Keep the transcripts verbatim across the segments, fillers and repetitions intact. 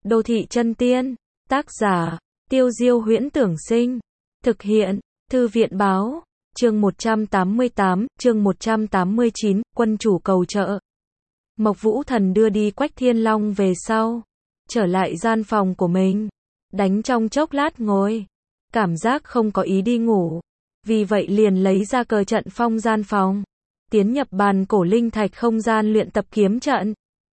Đô thị chân tiên. Tác giả, Tiêu Diêu Huyễn Tưởng Sinh. Thực hiện, Thư viện Báo. Chương một trăm tám mươi tám, chương một trăm tám mươi chín, quân chủ cầu trợ. Mộc Vũ Thần đưa đi Quách Thiên Long về sau, trở lại gian phòng của mình, đánh trong chốc lát ngồi, cảm giác không có ý đi ngủ, vì vậy liền lấy ra cờ trận phong gian phòng, tiến nhập bàn cổ linh thạch không gian luyện tập kiếm trận.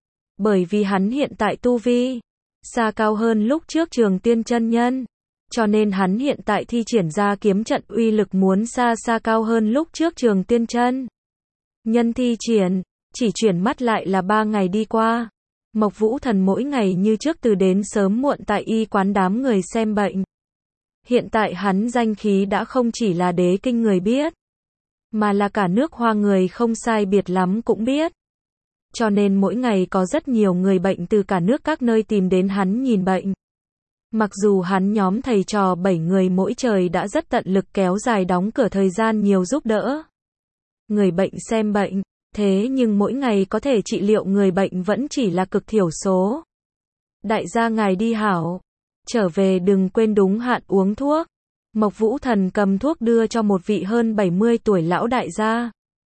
Bởi vì hắn hiện tại tu vi xa cao hơn lúc trước Trường Tiên chân nhân, cho nên hắn hiện tại thi triển ra kiếm trận uy lực muốn xa xa cao hơn lúc trước Trường Tiên chân nhân thi triển. Chỉ chuyển mắt lại là ba ngày đi qua, Mộc Vũ Thần mỗi ngày như trước từ đến sớm muộn tại y quán đám người xem bệnh. Hiện tại hắn danh khí đã không chỉ là đế kinh người biết, mà là cả nước Hoa người không sai biệt lắm cũng biết. Cho nên mỗi ngày có rất nhiều người bệnh từ cả nước các nơi tìm đến hắn nhìn bệnh. Mặc dù hắn nhóm thầy trò bảy người mỗi trời đã rất tận lực kéo dài đóng cửa thời gian nhiều giúp đỡ người bệnh xem bệnh, thế nhưng mỗi ngày có thể trị liệu người bệnh vẫn chỉ là cực thiểu số. Đại gia ngài đi hảo, trở về đừng quên đúng hạn uống thuốc. Mộc Vũ Thần cầm thuốc đưa cho một vị hơn bảy mươi tuổi lão đại gia,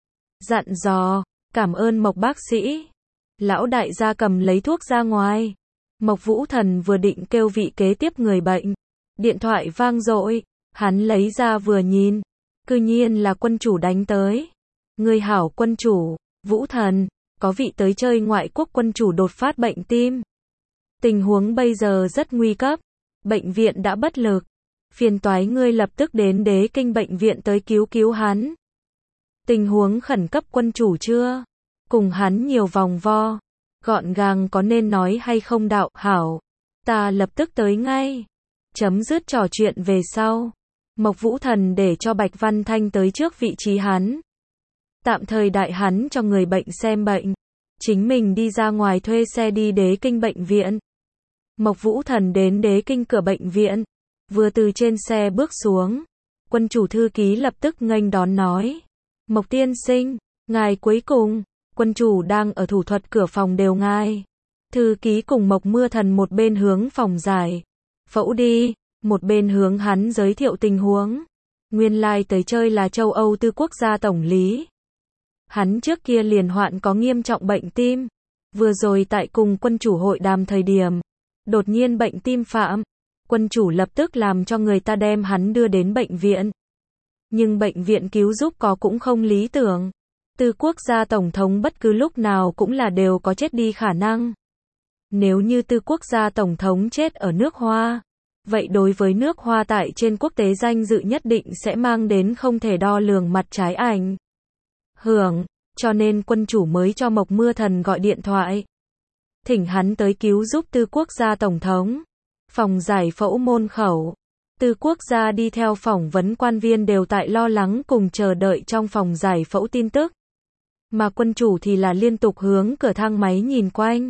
dặn dò, cảm ơn Mộc bác sĩ. Lão đại gia cầm lấy thuốc ra ngoài. Mộc Vũ Thần vừa định kêu vị kế tiếp người bệnh, điện thoại vang dội, hắn lấy ra vừa nhìn, cư nhiên là quân chủ đánh tới. Người hảo quân chủ, Vũ Thần, có vị tới chơi ngoại quốc quân chủ đột phát bệnh tim. Tình huống bây giờ rất nguy cấp, bệnh viện đã bất lực, phiền toái ngươi lập tức đến đế kinh bệnh viện tới cứu cứu hắn. Tình huống khẩn cấp quân chủ chưa? Cùng hắn nhiều vòng vo, gọn gàng có nên nói hay không đạo, hảo, ta lập tức tới ngay. Chấm dứt trò chuyện về sau, Mộc Vũ Thần để cho Bạch Văn Thanh tới trước vị trí hắn. Tạm thời đại hắn cho người bệnh xem bệnh, chính mình đi ra ngoài thuê xe đi đế kinh bệnh viện. Mộc Vũ Thần đến đế kinh cửa bệnh viện, vừa từ trên xe bước xuống, quân chủ thư ký lập tức nghênh đón nói, Mộc tiên sinh, ngài cuối cùng. Quân chủ đang ở thủ thuật cửa phòng đều ngài. Thư ký cùng Mộc Mưa Thần một bên hướng phòng giải phẫu đi, một bên hướng hắn giới thiệu tình huống. Nguyên lai tới chơi là châu Âu tư quốc gia tổng lý. Hắn trước kia liền hoạn có nghiêm trọng bệnh tim, vừa rồi tại cùng quân chủ hội đàm thời điểm, đột nhiên bệnh tim phạm. Quân chủ lập tức làm cho người ta đem hắn đưa đến bệnh viện. Nhưng bệnh viện cứu giúp có cũng không lý tưởng. Tư quốc gia tổng thống bất cứ lúc nào cũng là đều có chết đi khả năng. Nếu như tư quốc gia tổng thống chết ở nước Hoa, vậy đối với nước Hoa tại trên quốc tế danh dự nhất định sẽ mang đến không thể đo lường mặt trái ảnh hưởng, cho nên quân chủ mới cho Mộc Mưa Thần gọi điện thoại, thỉnh hắn tới cứu giúp tư quốc gia tổng thống. Phòng giải phẫu môn khẩu, tư quốc gia đi theo phỏng vấn quan viên đều tại lo lắng cùng chờ đợi trong phòng giải phẫu tin tức. Mà quân chủ thì là liên tục hướng cửa thang máy nhìn quanh.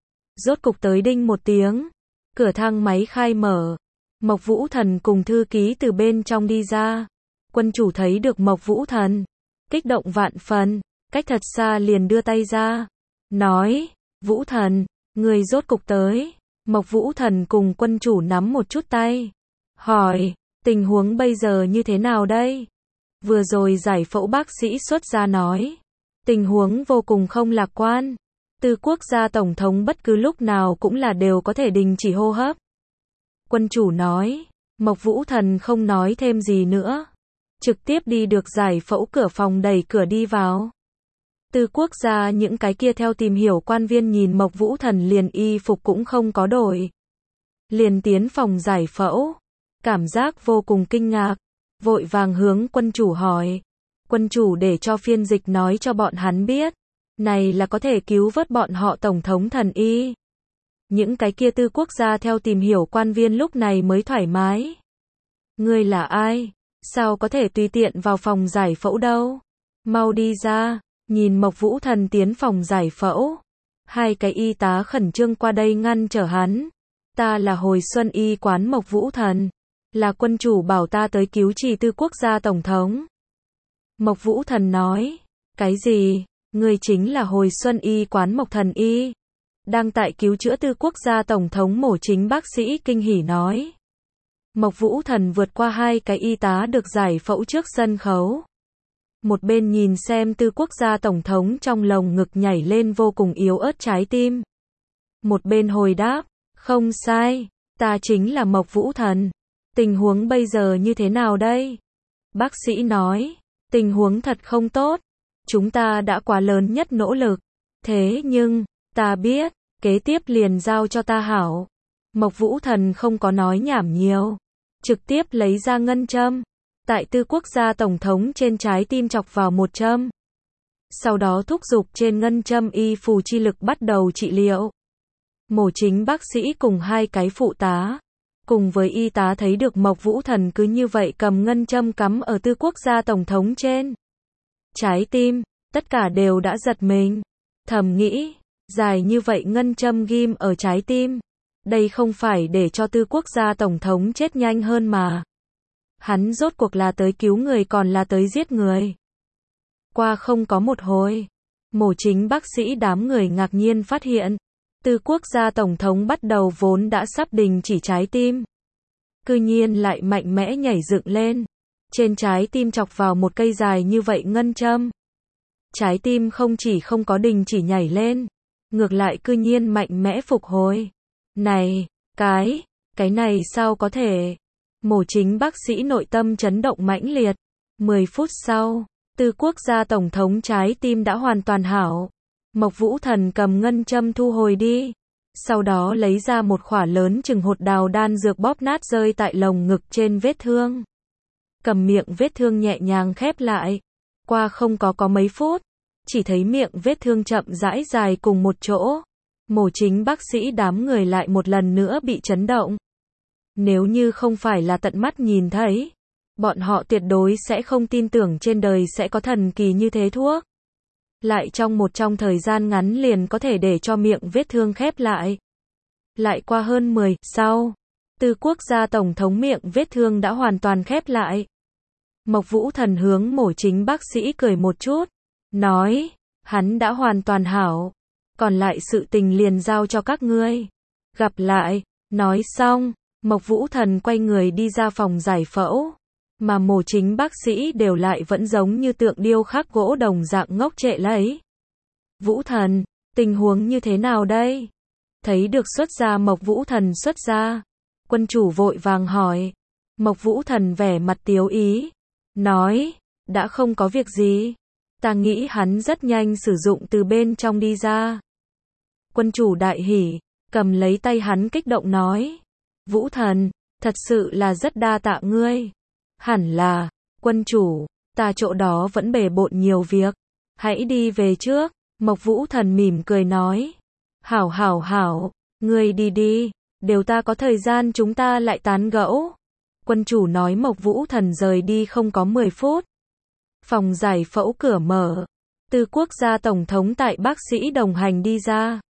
Rốt cục tới đinh một tiếng, cửa thang máy khai mở, Mộc Vũ Thần cùng thư ký từ bên trong đi ra. Quân chủ thấy được Mộc Vũ Thần, kích động vạn phần, cách thật xa liền đưa tay ra, nói, Vũ Thần, người rốt cục tới. Mộc Vũ Thần cùng quân chủ nắm một chút tay, hỏi, tình huống bây giờ như thế nào đây? Vừa rồi giải phẫu bác sĩ xuất ra nói, tình huống vô cùng không lạc quan. Tư quốc gia tổng thống bất cứ lúc nào cũng là đều có thể đình chỉ hô hấp. Quân chủ nói, Mộc Vũ Thần không nói thêm gì nữa, trực tiếp đi được giải phẫu cửa phòng đẩy cửa đi vào. Tư quốc gia những cái kia theo tìm hiểu quan viên nhìn Mộc Vũ Thần liền y phục cũng không có đổi, liền tiến phòng giải phẫu, cảm giác vô cùng kinh ngạc, vội vàng hướng quân chủ hỏi. Quân chủ để cho phiên dịch nói cho bọn hắn biết, này là có thể cứu vớt bọn họ tổng thống thần y. Những cái kia tư quốc gia theo tìm hiểu quan viên lúc này mới thoải mái. Ngươi là ai? Sao có thể tùy tiện vào phòng giải phẫu đâu? Mau đi ra. Nhìn Mộc Vũ Thần tiến phòng giải phẫu, hai cái y tá khẩn trương qua đây ngăn trở hắn. Ta là hồi xuân y quán Mộc Vũ Thần, là quân chủ bảo ta tới cứu trì tư quốc gia tổng thống. Mộc Vũ Thần nói, cái gì? Ngươi chính là hồi xuân y quán Mộc Thần y? đang tại cứu chữa Tư Quốc gia Tổng thống Mổ Chính bác sĩ kinh hỉ nói. Mộc Vũ Thần vượt qua hai cái y tá được giải phẫu trước sân khấu. Một bên nhìn xem Tư Quốc gia Tổng thống trong lồng ngực nhảy lên vô cùng yếu ớt trái tim. Một bên hồi đáp, không sai, ta chính là Mộc Vũ Thần. Tình huống bây giờ như thế nào đây? Bác sĩ nói, tình huống thật không tốt. Chúng ta đã quá lớn nhất nỗ lực. Thế nhưng, ta biết, kế tiếp liền giao cho ta hảo. Mộc Vũ Thần không có nói nhảm nhiều. Trực tiếp lấy ra ngân châm. Tại Tư Quốc gia Tổng thống trên trái tim chọc vào một châm. Sau đó thúc giục trên ngân châm y phù chi lực bắt đầu trị liệu. Mổ Chính bác sĩ cùng hai cái phụ tá, cùng với y tá thấy được Mộc Vũ Thần cứ như vậy cầm ngân châm cắm ở Tư Quốc gia Tổng thống trên trái tim, tất cả đều đã giật mình. Thầm nghĩ, dài như vậy ngân châm ghim ở trái tim. Đây không phải để cho Tư Quốc gia Tổng thống chết nhanh hơn mà. Hắn rốt cuộc là tới cứu người còn là tới giết người. Qua không có một hồi, Mổ Chính bác sĩ đám người ngạc nhiên phát hiện, Tư Quốc gia Tổng thống bắt đầu vốn đã sắp đình chỉ trái tim. Cư nhiên lại mạnh mẽ nhảy dựng lên. Trên trái tim chọc vào một cây dài như vậy ngân châm. Trái tim không chỉ không có đình chỉ nhảy lên, ngược lại cư nhiên mạnh mẽ phục hồi. Này, cái, cái này sao có thể? Mổ Chính bác sĩ nội tâm chấn động mãnh liệt. mười phút sau, Tư Quốc gia Tổng thống trái tim đã hoàn toàn hảo. Mộc Vũ Thần cầm ngân châm thu hồi đi. Sau đó lấy ra một khỏa lớn chừng hột đào đan dược bóp nát rơi tại lồng ngực trên vết thương. Cầm miệng vết thương nhẹ nhàng khép lại. Qua không có có mấy phút, chỉ thấy miệng vết thương chậm rãi dài cùng một chỗ. Mổ Chính bác sĩ đám người lại một lần nữa bị chấn động. Nếu như không phải là tận mắt nhìn thấy, bọn họ tuyệt đối sẽ không tin tưởng trên đời sẽ có thần kỳ như thế thuốc. Lại trong một trong thời gian ngắn liền có thể để cho miệng vết thương khép lại. Lại qua hơn mười sau, Tư Quốc gia Tổng thống miệng vết thương đã hoàn toàn khép lại. Mộc Vũ Thần hướng Mổ Chính bác sĩ cười một chút, nói, hắn đã hoàn toàn hảo, còn lại sự tình liền giao cho các ngươi. Gặp lại, nói xong, Mộc Vũ Thần quay người đi ra phòng giải phẫu, mà Mổ Chính bác sĩ đều lại vẫn giống như tượng điêu khắc gỗ đồng dạng ngốc trệ lấy. Vũ Thần, tình huống như thế nào đây? Thấy được xuất gia Mộc Vũ Thần xuất gia, quân chủ vội vàng hỏi. Mộc Vũ Thần vẻ mặt tiếu ý, nói, đã không có việc gì. Ta nghĩ hắn rất nhanh sử dụng từ bên trong đi ra. Quân chủ đại hỉ, cầm lấy tay hắn kích động nói. Vũ Thần, thật sự là rất đa tạ ngươi. Hẳn là, quân chủ, ta chỗ đó vẫn bề bộn nhiều việc. Hãy đi về trước. Mộc Vũ Thần mỉm cười nói. Hảo hảo hảo, ngươi đi đi, đều ta có thời gian chúng ta lại tán gẫu. Quân chủ nói Mộc Vũ Thần rời đi không có mười phút. Phòng giải phẫu cửa mở. Tư Quốc gia Tổng thống tại bác sĩ đồng hành đi ra.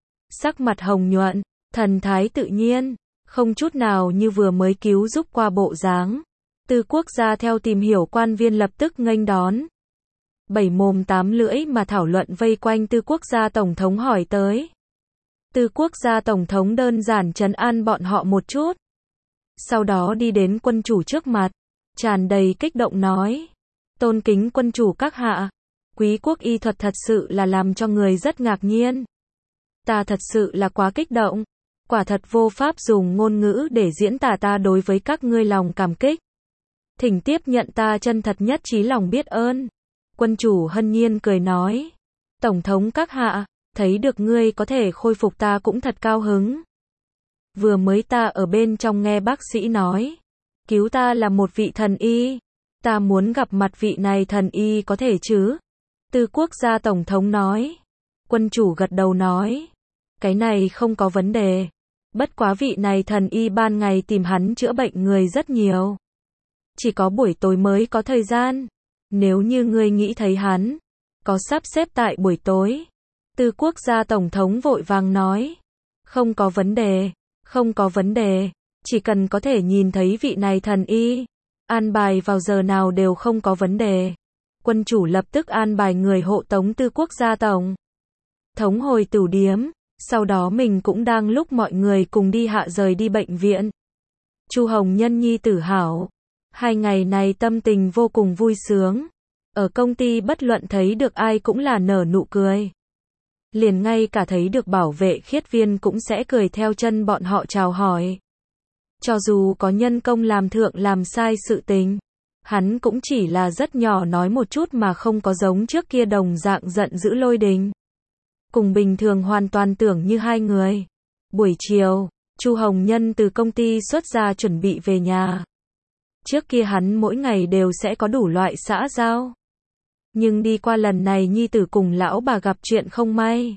Sắc mặt hồng nhuận, thần thái tự nhiên, không chút nào như vừa mới cứu giúp qua bộ dáng. Tư Quốc gia theo tìm hiểu quan viên lập tức nghênh đón. Bảy mồm tám lưỡi mà thảo luận vây quanh Tư Quốc gia Tổng thống hỏi tới. Tư Quốc gia Tổng thống đơn giản trấn an bọn họ một chút. Sau đó đi đến quân chủ trước mặt, tràn đầy kích động nói. Tôn kính quân chủ các hạ, quý quốc y thuật thật sự là làm cho người rất ngạc nhiên. Ta thật sự là quá kích động, quả thật vô pháp dùng ngôn ngữ để diễn tả ta đối với các ngươi lòng cảm kích. Thỉnh tiếp nhận ta chân thật nhất chí lòng biết ơn. Quân chủ hân nhiên cười nói. Tổng thống các hạ, thấy được ngươi có thể khôi phục ta cũng thật cao hứng. Vừa mới ta ở bên trong nghe bác sĩ nói, cứu ta là một vị thần y. Ta muốn gặp mặt vị này thần y có thể chứ? Tư Quốc gia Tổng thống nói. Quân chủ gật đầu nói. Cái này không có vấn đề. Bất quá vị này thần y ban ngày tìm hắn chữa bệnh người rất nhiều. Chỉ có buổi tối mới có thời gian. Nếu như ngươi nghĩ thấy hắn, có sắp xếp tại buổi tối. Tư Quốc gia Tổng thống vội vàng nói. Không có vấn đề, không có vấn đề. Chỉ cần có thể nhìn thấy vị này thần y, an bài vào giờ nào đều không có vấn đề. Quân chủ lập tức an bài người hộ tống Tư Quốc gia Tổng thống hồi tửu điếm. Sau đó mình cũng đang lúc mọi người cùng đi hạ rời đi bệnh viện. Chu Hồng Nhân nhi tử hảo. Hai ngày này tâm tình vô cùng vui sướng. Ở công ty bất luận thấy được ai cũng là nở nụ cười. Liền ngay cả thấy được bảo vệ khiết viên cũng sẽ cười theo chân bọn họ chào hỏi. Cho dù có nhân công làm thượng làm sai sự tình, hắn cũng chỉ là rất nhỏ nói một chút mà không có giống trước kia đồng dạng giận dữ Lôi Đình. Cùng bình thường hoàn toàn tưởng như hai người. Buổi chiều, Chu Hồng Nhân từ công ty xuất ra chuẩn bị về nhà. Trước kia hắn mỗi ngày đều sẽ có đủ loại xã giao. Nhưng đi qua lần này nhi tử cùng lão bà gặp chuyện không may.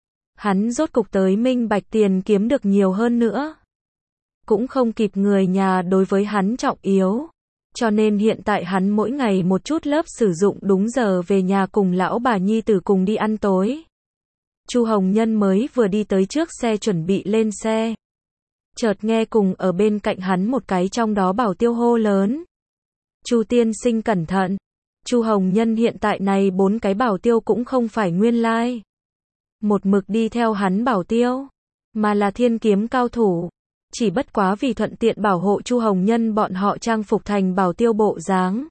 Hắn rốt cục tới minh bạch tiền kiếm được nhiều hơn nữa. Cũng không kịp người nhà đối với hắn trọng yếu. Cho nên hiện tại hắn mỗi ngày một chút lớp sử dụng đúng giờ về nhà cùng lão bà nhi tử cùng đi ăn tối. Chu Hồng Nhân mới vừa đi tới trước xe chuẩn bị lên xe. Chợt nghe cùng ở bên cạnh hắn một cái trong đó bảo tiêu hô lớn. Chu tiên sinh cẩn thận. Chu Hồng Nhân hiện tại này bốn cái bảo tiêu cũng không phải nguyên lai. Một mực đi theo hắn bảo tiêu, mà là thiên kiếm cao thủ. Chỉ bất quá vì thuận tiện bảo hộ Chu Hồng Nhân bọn họ trang phục thành bảo tiêu bộ dáng.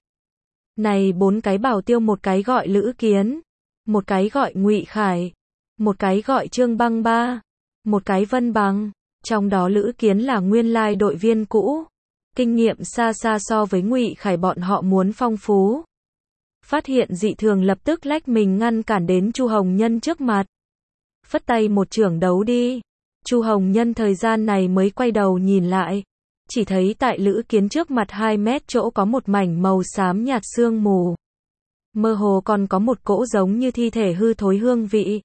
Này bốn cái bảo tiêu, một cái gọi Lữ Kiến, một cái gọi Ngụy Khải, một cái gọi Trương Băng Ba, một cái Vân Bằng. Trong đó Lữ Kiến là nguyên lai đội viên cũ, kinh nghiệm xa xa so với Ngụy Khải bọn họ muốn phong phú. Phát hiện dị thường lập tức lách mình ngăn cản đến Chu Hồng Nhân trước mặt. Phất tay một chưởng đấu đi. Chu Hồng Nhân thời gian này mới quay đầu nhìn lại. Chỉ thấy tại Lữ Kiến trước mặt hai mét chỗ có một mảnh màu xám nhạt sương mù. Mơ hồ còn có một cỗ giống như thi thể hư thối hương vị.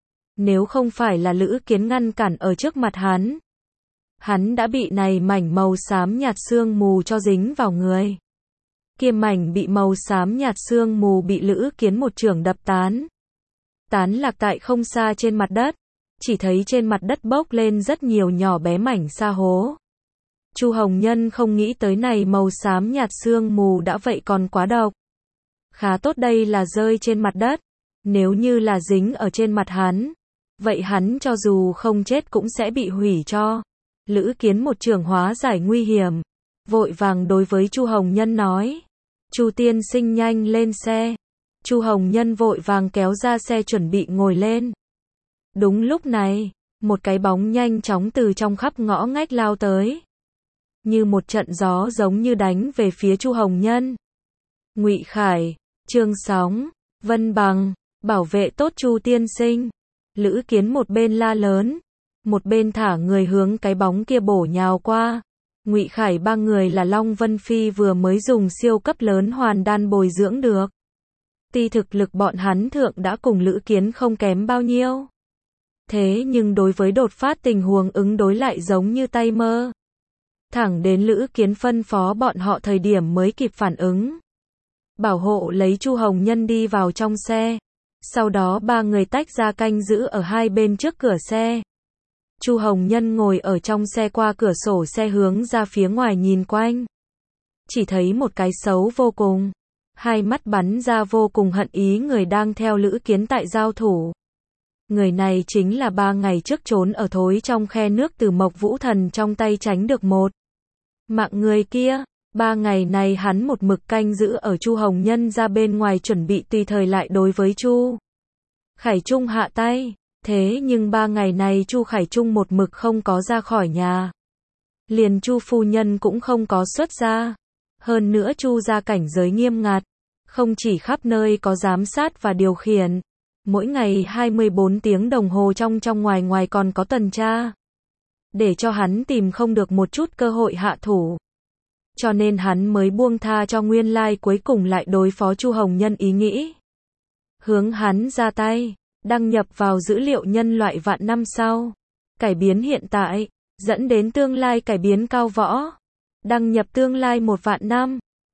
Nếu không phải là Lữ Kiến ngăn cản ở trước mặt hắn, hắn đã bị này mảnh màu xám nhạt sương mù cho dính vào người. Kia mảnh bị màu xám nhạt sương mù bị Lữ Kiến một chưởng đập tán. Tán lạc tại không xa trên mặt đất, chỉ thấy trên mặt đất bốc lên rất nhiều nhỏ bé mảnh sa hố. Chu Hồng Nhân không nghĩ tới này màu xám nhạt sương mù đã vậy còn quá độc. Khá tốt đây là rơi trên mặt đất, nếu như là dính ở trên mặt hắn, vậy hắn cho dù không chết cũng sẽ bị hủy cho. Lữ Kiến một chưởng hóa giải nguy hiểm, vội vàng đối với Chu Hồng Nhân nói: "Chu tiên sinh nhanh lên xe." Chu Hồng Nhân vội vàng kéo ra xe chuẩn bị ngồi lên. Đúng lúc này, một cái bóng nhanh chóng từ trong khắp ngõ ngách lao tới, như một trận gió giống như đánh về phía Chu Hồng Nhân. Ngụy Khải, Trương Sóng, Vân Bằng, bảo vệ tốt Chu tiên sinh. Lữ Kiến một bên la lớn, một bên thả người hướng cái bóng kia bổ nhào qua. Ngụy Khải ba người là Long Vân Phi vừa mới dùng siêu cấp lớn hoàn đan bồi dưỡng được. Tuy thực lực bọn hắn thượng đã cùng Lữ Kiến không kém bao nhiêu. Thế nhưng đối với đột phát tình huống ứng đối lại giống như tay mơ. Thẳng đến Lữ Kiến phân phó bọn họ thời điểm mới kịp phản ứng. Bảo hộ lấy Chu Hồng Nhân đi vào trong xe. Sau đó ba người tách ra canh giữ ở hai bên trước cửa xe. Chu Hồng Nhân ngồi ở trong xe qua cửa sổ xe hướng ra phía ngoài nhìn quanh. Chỉ thấy một cái xấu vô cùng, hai mắt bắn ra vô cùng hận ý người đang theo Lữ Kiến tại giao thủ. Người này chính là ba ngày trước trốn ở thối trong khe nước từ Mộc Vũ Thần trong tay tránh được một mạng người kia. Ba ngày này hắn một mực canh giữ ở Chu Hồng Nhân ra bên ngoài chuẩn bị tùy thời lại đối với Chu Khải Trung hạ tay. Thế nhưng ba ngày này Chu Khải Trung một mực không có ra khỏi nhà. Liền Chu phu nhân cũng không có xuất ra. Hơn nữa Chu gia cảnh giới nghiêm ngặt, không chỉ khắp nơi có giám sát và điều khiển, mỗi ngày hai mươi bốn tiếng đồng hồ trong trong ngoài ngoài còn có tuần tra. Để cho hắn tìm không được một chút cơ hội hạ thủ. Cho nên hắn mới buông tha cho nguyên lai cuối cùng lại đối phó Chu Hồng Nhân ý nghĩ. Hướng hắn ra tay, đăng nhập vào dữ liệu nhân loại vạn năm sau. Cải biến hiện tại, dẫn đến tương lai cải biến cao võ. Đăng nhập tương lai một vạn năm.